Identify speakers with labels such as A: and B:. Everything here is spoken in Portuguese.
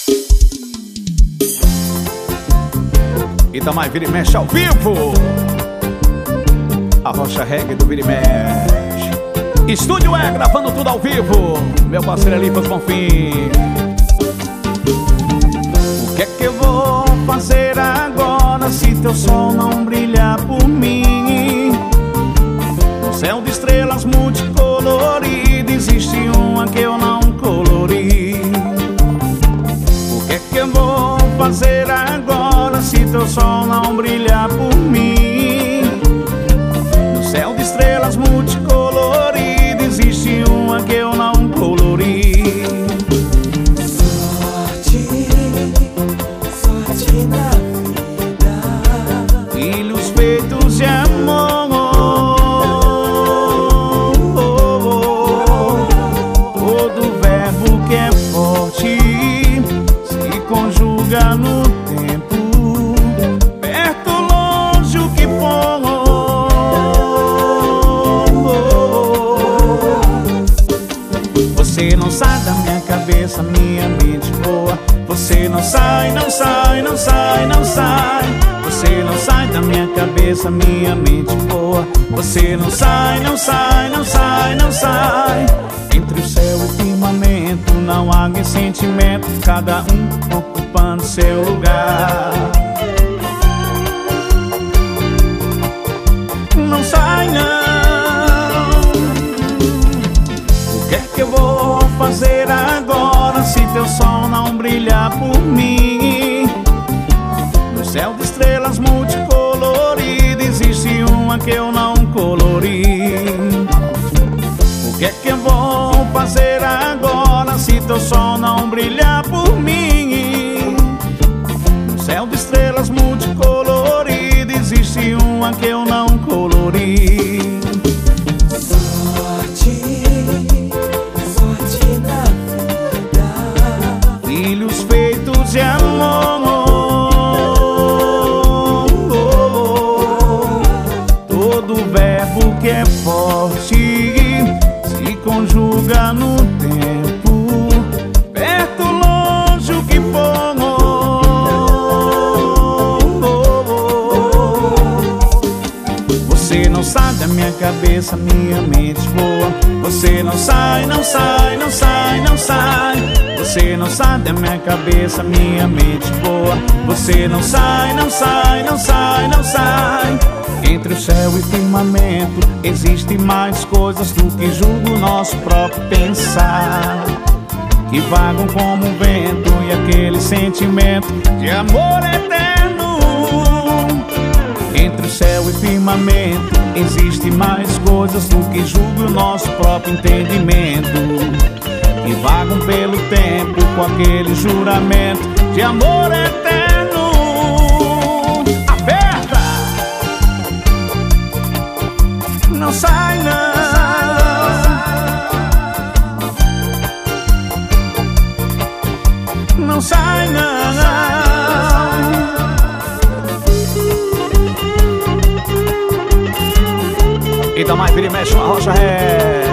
A: Itamar Vira e Mexe ao vivo. A Rocha Reggae do Vira e Mexe. Estúdio é gravando tudo ao vivo. Meu parceiro Elipas Bonfim.
B: O que é que eu vou fazer agora se teu sol não brilhar por mim? No céu de estrelas multicoloridas existe uma que eu não colori. O que é que eu vou fazer agora se teu sol não brilhar por mim? No céu de estrelas multicoloridas existe uma que eu não colori.
C: Sorte na vida,
B: Filhos feitos de amor, todo verbo que é forte se conjuga no tempo, perto, longe, o que for. Você não sai da minha cabeça, minha mente voa. Você não sai, não sai, não sai, não sai. Você não sai da minha cabeça, minha mente voa. Você não sai, não sai, não sai, não sai. Entre o céu e o firmamento não há sentimento, cada um ocupando seu lugar. Não sai não. O que é que eu vou fazer agora se teu sol não brilhar por mim? No céu de estrelas multicoloridas existe uma que eu não colori. O que é que eu vou fazer agora se teu sol não brilhar por mim? No céu de estrelas multicoloridas existe uma que eu não colori.
C: sorte na vida,
B: Filhos feitos de amor, todo verbo que é forte se conjuga no tempo, perto, longe, o que for. Você não sai da minha cabeça, minha mente voa. Você não sai, não sai, não sai, não sai. Você não sai da minha cabeça, minha mente voa. Você não sai, não sai, não sai, não sai. Entre o céu e o firmamento existe mais coisas do que julga o nosso próprio pensar, que vagam como um vento e aquele sentimento de amor eterno. Entre o céu e o firmamento existe mais coisas do que julga o nosso próprio entendimento, que vagam pelo tempo com aquele juramento de amor eterno. Aperta! Não sai não. Não sai não.
A: Itamar Vira e Mexe com a Rocha Reggae.